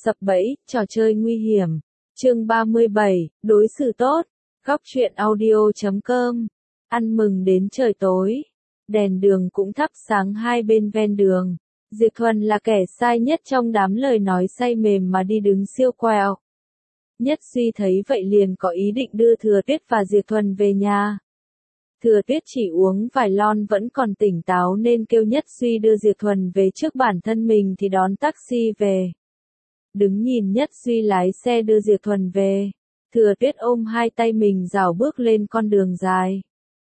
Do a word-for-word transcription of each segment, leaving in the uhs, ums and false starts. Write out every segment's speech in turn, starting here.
Sập bẫy, trò chơi nguy hiểm. Chương ba mươi bảy, đối xử tốt. Góc truyện audio chấm com. Ăn mừng đến trời tối. Đèn đường cũng thắp sáng hai bên ven đường. Diệp Thuần là kẻ sai nhất trong đám lời nói say mềm mà đi đứng siêu quẹo. Nhất Duy thấy vậy liền có ý định đưa Thừa Tuyết và Diệp Thuần về nhà. Thừa Tuyết chỉ uống vài lon vẫn còn tỉnh táo nên kêu Nhất Duy đưa Diệp Thuần về trước bản thân mình thì đón taxi về. Đứng nhìn Nhất Duy lái xe đưa Diệp Thuần về, Thừa Tuyết ôm hai tay mình rảo bước lên con đường dài.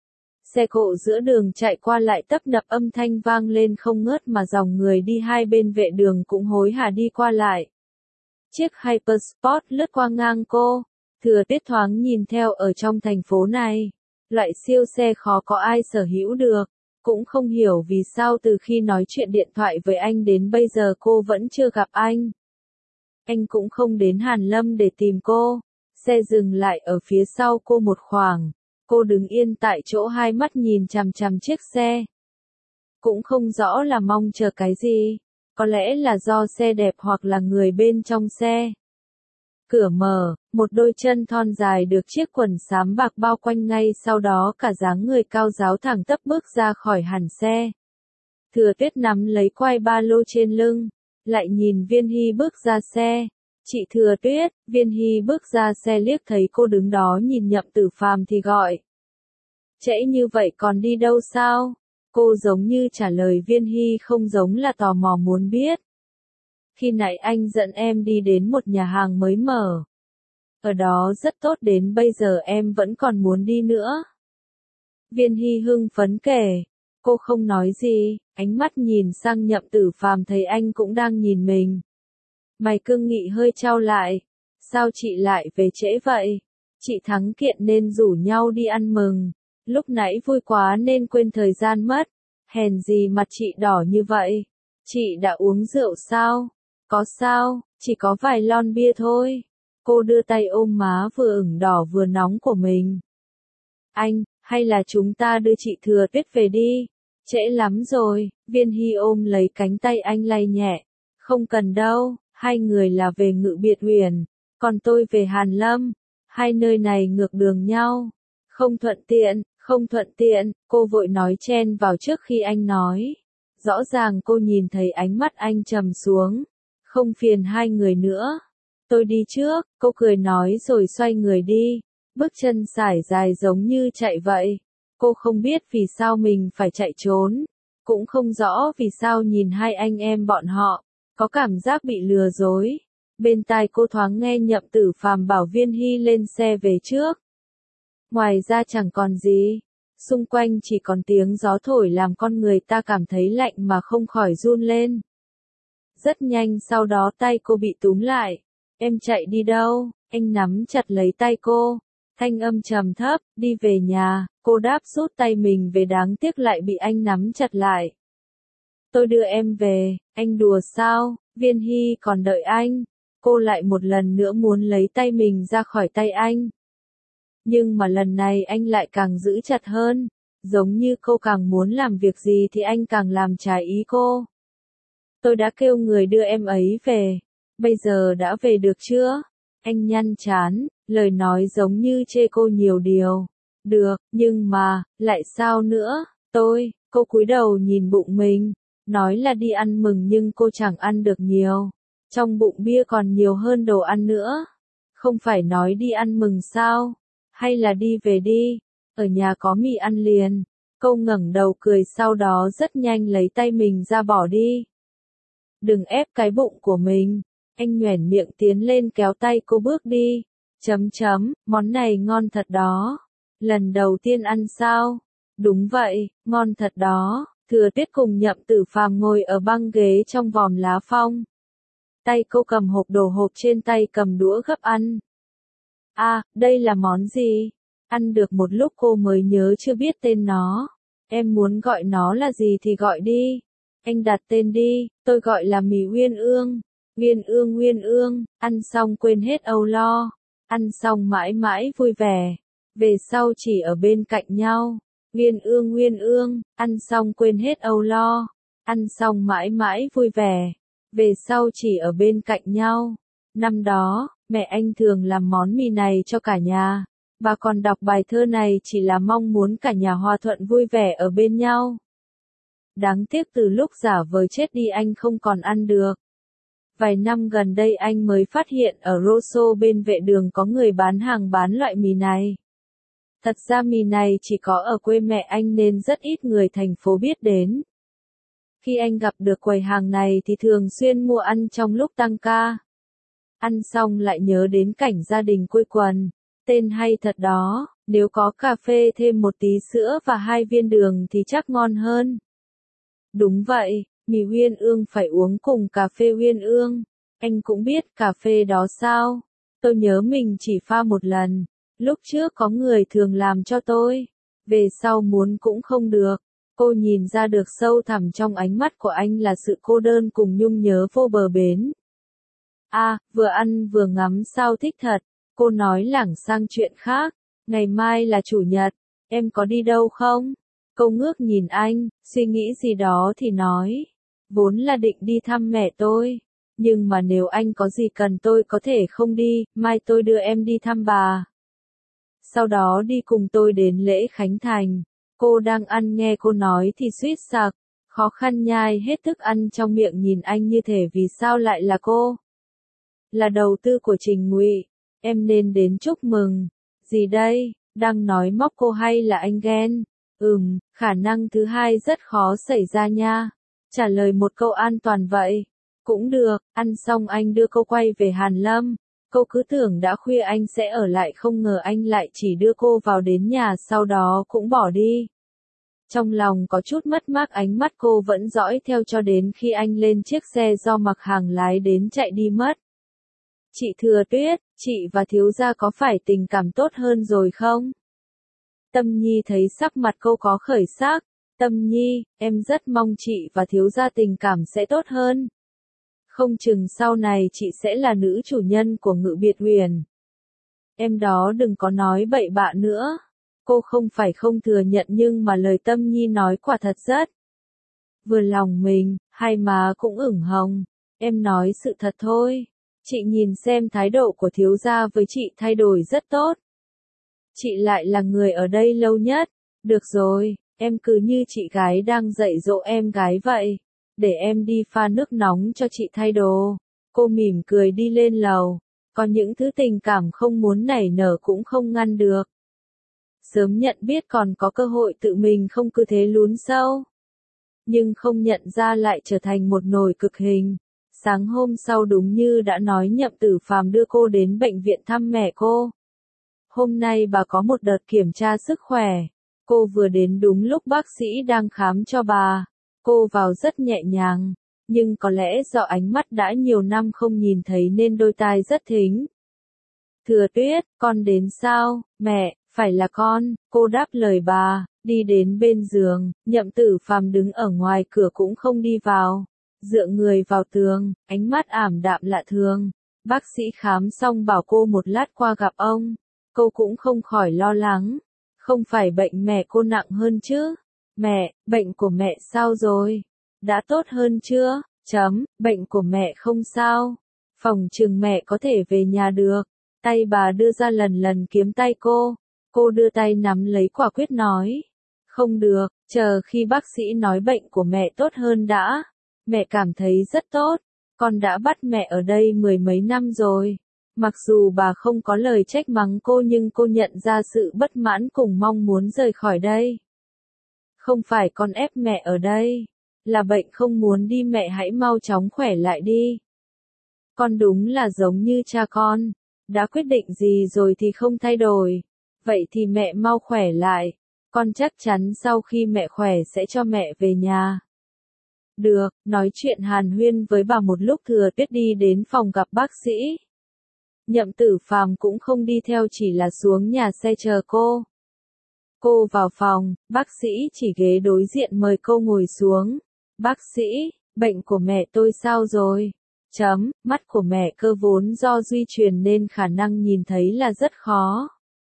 Xe cộ giữa đường chạy qua lại tấp nập, âm thanh vang lên không ngớt mà dòng người đi hai bên vệ đường cũng hối hả đi qua lại. Chiếc Hypersport lướt qua ngang cô, Thừa Tuyết thoáng nhìn theo ở trong thành phố này. Loại siêu xe khó có ai sở hữu được, cũng không hiểu vì sao từ khi nói chuyện điện thoại với anh đến bây giờ cô vẫn chưa gặp anh. Anh cũng không đến Hàn Lâm để tìm cô. Xe dừng lại ở phía sau cô một khoảng. Cô đứng yên tại chỗ, hai mắt nhìn chằm chằm chiếc xe. Cũng không rõ là mong chờ cái gì. Có lẽ là do xe đẹp hoặc là người bên trong xe. Cửa mở, một đôi chân thon dài được chiếc quần xám bạc bao quanh, ngay sau đó cả dáng người cao ráo thẳng tắp bước ra khỏi hẳn xe. Thừa Tuyết nắm lấy quai ba lô trên lưng, lại nhìn Viên Hy bước ra xe. Chị Thừa Tuyết. Viên Hy bước ra xe liếc thấy cô đứng đó nhìn Nhậm Tử Phàm thì gọi. Trễ như vậy còn đi đâu sao? Cô giống như trả lời Viên Hy không giống là tò mò muốn biết. Khi nãy anh dẫn em đi đến một nhà hàng mới mở. Ở đó rất tốt, đến bây giờ em vẫn còn muốn đi nữa. Viên Hy hưng phấn kể. Cô không nói gì, ánh mắt nhìn sang Nhậm Tử Phàm thấy anh cũng đang nhìn mình. Mày cương nghị hơi chau lại. Sao chị lại về trễ vậy? Chị thắng kiện nên rủ nhau đi ăn mừng. Lúc nãy vui quá nên quên thời gian mất. Hèn gì mặt chị đỏ như vậy? Chị đã uống rượu sao? Có sao, chỉ có vài lon bia thôi. Cô đưa tay ôm má vừa ửng đỏ vừa nóng của mình. Anh, hay là chúng ta đưa chị Thừa Tuyết về đi? Trễ lắm rồi. Viên Hy ôm lấy cánh tay anh lay nhẹ. Không cần đâu, hai người là về Ngự Biệt Huyền, còn tôi về Hàn Lâm. Hai nơi này ngược đường nhau. Không thuận tiện, không thuận tiện, cô vội nói chen vào trước khi anh nói. Rõ ràng cô nhìn thấy ánh mắt anh trầm xuống. Không phiền hai người nữa. Tôi đi trước, cô cười nói rồi xoay người đi. Bước chân sải dài giống như chạy vậy. Cô không biết vì sao mình phải chạy trốn. Cũng không rõ vì sao nhìn hai anh em bọn họ. Có cảm giác bị lừa dối. Bên tai cô thoáng nghe Nhậm Tử Phàm bảo Viên Hy lên xe về trước. Ngoài ra chẳng còn gì. Xung quanh chỉ còn tiếng gió thổi làm con người ta cảm thấy lạnh mà không khỏi run lên. Rất nhanh sau đó tay cô bị túm lại. Em chạy đi đâu? Anh nắm chặt lấy tay cô. Thanh âm trầm thấp, đi về nhà. Cô đáp rút tay mình về, đáng tiếc lại bị anh nắm chặt lại. Tôi đưa em về. Anh đùa sao? Viên Hy còn đợi anh. Cô lại một lần nữa muốn lấy tay mình ra khỏi tay anh. Nhưng mà lần này anh lại càng giữ chặt hơn. Giống như cô càng muốn làm việc gì thì anh càng làm trái ý cô. Tôi đã kêu người đưa em ấy về. Bây giờ đã về được chưa? Anh nhăn trán, lời nói giống như chê cô nhiều điều. Được, nhưng mà, lại sao nữa? Tôi, cô cúi đầu nhìn bụng mình. Nói là đi ăn mừng nhưng cô chẳng ăn được nhiều. Trong bụng bia còn nhiều hơn đồ ăn nữa. Không phải nói đi ăn mừng sao? Hay là đi về đi? Ở nhà có mì ăn liền. Cô ngẩng đầu cười, sau đó rất nhanh lấy tay mình ra bỏ đi. Đừng ép cái bụng của mình. Anh nhoẻn miệng tiến lên kéo tay cô bước đi. Chấm chấm, món này ngon thật đó. Lần đầu tiên ăn sao? Đúng vậy, ngon thật đó. Thừa Tuyết cùng Nhậm Tử Phàm ngồi ở băng ghế trong vòm lá phong. Tay cô cầm hộp đồ hộp, trên tay cầm đũa gấp ăn. À, đây là món gì? Ăn được một lúc cô mới nhớ chưa biết tên nó. Em muốn gọi nó là gì thì gọi đi. Anh đặt tên đi, tôi gọi là mì Uyên Ương. Uyên Ương Uyên Ương, ăn xong quên hết âu lo. Ăn xong mãi mãi vui vẻ. Về sau chỉ ở bên cạnh nhau. Uyên Ương Uyên Ương, ăn xong quên hết âu lo. Ăn xong mãi mãi vui vẻ. Về sau chỉ ở bên cạnh nhau. Năm đó, mẹ anh thường làm món mì này cho cả nhà. Bà còn đọc bài thơ này chỉ là mong muốn cả nhà hòa thuận vui vẻ ở bên nhau. Đáng tiếc từ lúc giả vờ chết đi anh không còn ăn được. Vài năm gần đây anh mới phát hiện ở Rosso bên vệ đường có người bán hàng bán loại mì này. Thật ra mì này chỉ có ở quê mẹ anh nên rất ít người thành phố biết đến. Khi anh gặp được quầy hàng này thì thường xuyên mua ăn trong lúc tăng ca. Ăn xong lại nhớ đến cảnh gia đình quây quần. Tên hay thật đó, nếu có cà phê thêm một tí sữa và hai viên đường thì chắc ngon hơn. Đúng vậy, mì Uyên Ương phải uống cùng cà phê Uyên Ương. Anh cũng biết cà phê đó sao? Tôi nhớ mình chỉ pha một lần. Lúc trước có người thường làm cho tôi. Về sau muốn cũng không được. Cô nhìn ra được sâu thẳm trong ánh mắt của anh là sự cô đơn cùng nhung nhớ vô bờ bến. À, vừa ăn vừa ngắm sao thích thật. Cô nói lảng sang chuyện khác. Ngày mai là chủ nhật. Em có đi đâu không? Cô ngước nhìn anh, suy nghĩ gì đó thì nói. Vốn là định đi thăm mẹ tôi. Nhưng mà nếu anh có gì cần tôi có thể không đi, mai tôi đưa em đi thăm bà. Sau đó đi cùng tôi đến lễ Khánh Thành. Cô đang ăn nghe cô nói thì suýt sặc, khó khăn nhai hết thức ăn trong miệng nhìn anh như thể vì sao lại là cô. Là đầu tư của Trình Ngụy, em nên đến chúc mừng. Gì đây, đang nói móc cô hay là anh ghen? Ừm, khả năng thứ hai rất khó xảy ra nha. Trả lời một câu an toàn vậy. Cũng được, ăn xong anh đưa cô quay về Hàn Lâm. Cô cứ tưởng đã khuya anh sẽ ở lại không ngờ anh lại chỉ đưa cô vào đến nhà sau đó cũng bỏ đi. Trong lòng có chút mất mát ánh mắt cô vẫn dõi theo cho đến khi anh lên chiếc xe do Mặc Hàng lái đến chạy đi mất. Chị Thừa Tuyết, chị và thiếu gia có phải tình cảm tốt hơn rồi không? Tâm Nhi thấy sắc mặt cô có khởi sắc. Tâm Nhi, em rất mong chị và thiếu gia tình cảm sẽ tốt hơn. Không chừng sau này chị sẽ là nữ chủ nhân của Ngự Biệt Huyền. Em đó đừng có nói bậy bạ nữa. Cô không phải không thừa nhận nhưng mà lời Tâm Nhi nói quả thật rất vừa lòng mình, hai má cũng ửng hồng. Em nói sự thật thôi. Chị nhìn xem thái độ của thiếu gia với chị thay đổi rất tốt. Chị lại là người ở đây lâu nhất. Được rồi, em cứ như chị gái đang dạy dỗ em gái vậy. Để em đi pha nước nóng cho chị thay đồ. Cô mỉm cười đi lên lầu. Có những thứ tình cảm không muốn nảy nở cũng không ngăn được. Sớm nhận biết còn có cơ hội tự mình không cứ thế lún sâu. Nhưng không nhận ra lại trở thành một nồi cực hình. Sáng hôm sau đúng như đã nói Nhậm Tử Phàm đưa cô đến bệnh viện thăm mẹ cô. Hôm nay bà có một đợt kiểm tra sức khỏe. Cô vừa đến đúng lúc bác sĩ đang khám cho bà. Cô vào rất nhẹ nhàng. Nhưng có lẽ do ánh mắt đã nhiều năm không nhìn thấy nên đôi tai rất thính. Thừa Tuyết, con đến sao? Mẹ, phải là con, cô đáp lời bà, đi đến bên giường, Nhậm Tử Phàm đứng ở ngoài cửa cũng không đi vào. Dựa người vào tường, ánh mắt ảm đạm lạ thường. Bác sĩ khám xong bảo cô một lát qua gặp ông. Cô cũng không khỏi lo lắng. Không phải bệnh mẹ cô nặng hơn chứ? Mẹ, bệnh của mẹ sao rồi? Đã tốt hơn chưa? Chấm, bệnh của mẹ không sao. Phòng chừng mẹ có thể về nhà được. Tay bà đưa ra lần lần kiếm tay cô. Cô đưa tay nắm lấy quả quyết nói. Không được, chờ khi bác sĩ nói bệnh của mẹ tốt hơn đã. Mẹ cảm thấy rất tốt. Con đã bắt mẹ ở đây mười mấy năm rồi. Mặc dù bà không có lời trách mắng cô nhưng cô nhận ra sự bất mãn cùng mong muốn rời khỏi đây. Không phải con ép mẹ ở đây. Là bệnh không muốn đi mẹ hãy mau chóng khỏe lại đi. Con đúng là giống như cha con. Đã quyết định gì rồi thì không thay đổi. Vậy thì mẹ mau khỏe lại. Con chắc chắn sau khi mẹ khỏe sẽ cho mẹ về nhà. Được, nói chuyện hàn huyên với bà một lúc Thừa Tuyết đi đến phòng gặp bác sĩ. Nhậm Tử Phàm cũng không đi theo chỉ là xuống nhà xe chờ cô. Cô vào phòng, bác sĩ chỉ ghế đối diện mời cô ngồi xuống. Bác sĩ, bệnh của mẹ tôi sao rồi? Chấm, mắt của mẹ cơ vốn do di truyền nên khả năng nhìn thấy là rất khó.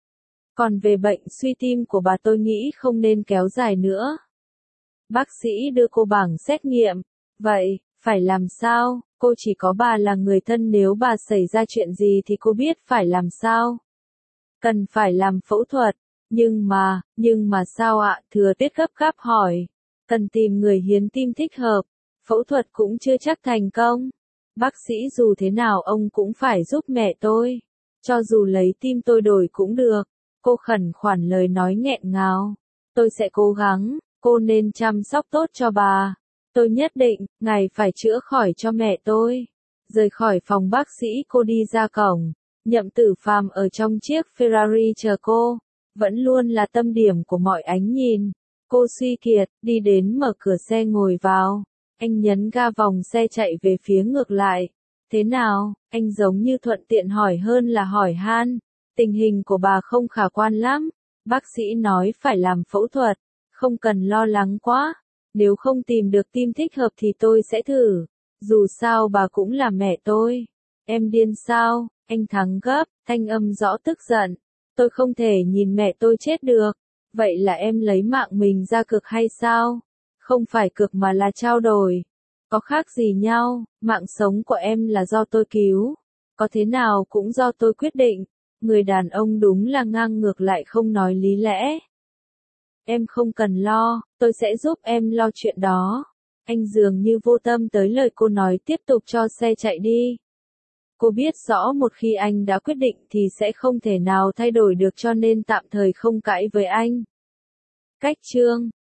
Còn về bệnh suy tim của bà tôi nghĩ không nên kéo dài nữa. Bác sĩ đưa cô bảng xét nghiệm. Vậy, Phải làm sao, cô chỉ có bà là người thân, nếu bà xảy ra chuyện gì thì cô biết phải làm sao. Cần phải làm phẫu thuật, nhưng mà, nhưng mà sao ạ? Thừa Tuyết gấp gáp hỏi. Cần tìm người hiến tim thích hợp, phẫu thuật cũng chưa chắc thành công. Bác sĩ dù thế nào ông cũng phải giúp mẹ tôi. Cho dù lấy tim tôi đổi cũng được. Cô khẩn khoản lời nói nghẹn ngào. Tôi sẽ cố gắng, cô nên chăm sóc tốt cho bà. Tôi nhất định, ngài phải chữa khỏi cho mẹ tôi. Rời khỏi phòng bác sĩ cô đi ra cổng. Nhậm Tử Phàm ở trong chiếc Ferrari chờ cô. Vẫn luôn là tâm điểm của mọi ánh nhìn. Cô suy kiệt, đi đến mở cửa xe ngồi vào. Anh nhấn ga vòng xe chạy về phía ngược lại. Thế nào, anh giống như thuận tiện hỏi hơn là hỏi han. Tình hình của bà không khả quan lắm. Bác sĩ nói phải làm phẫu thuật. Không cần lo lắng quá. Nếu không tìm được tim thích hợp thì tôi sẽ thử. Dù sao bà cũng là mẹ tôi. Em điên sao? Anh Thắng gấp, thanh âm rõ tức giận. Tôi không thể nhìn mẹ tôi chết được. Vậy là em lấy mạng mình ra cược hay sao? Không phải cược mà là trao đổi. Có khác gì nhau, mạng sống của em là do tôi cứu. Có thế nào cũng do tôi quyết định. Người đàn ông đúng là ngang ngược lại không nói lý lẽ. Em không cần lo, tôi sẽ giúp em lo chuyện đó. Anh dường như vô tâm tới lời cô nói, tiếp tục cho xe chạy đi. Cô biết rõ một khi anh đã quyết định thì sẽ không thể nào thay đổi được, cho nên tạm thời không cãi với anh. Cách chương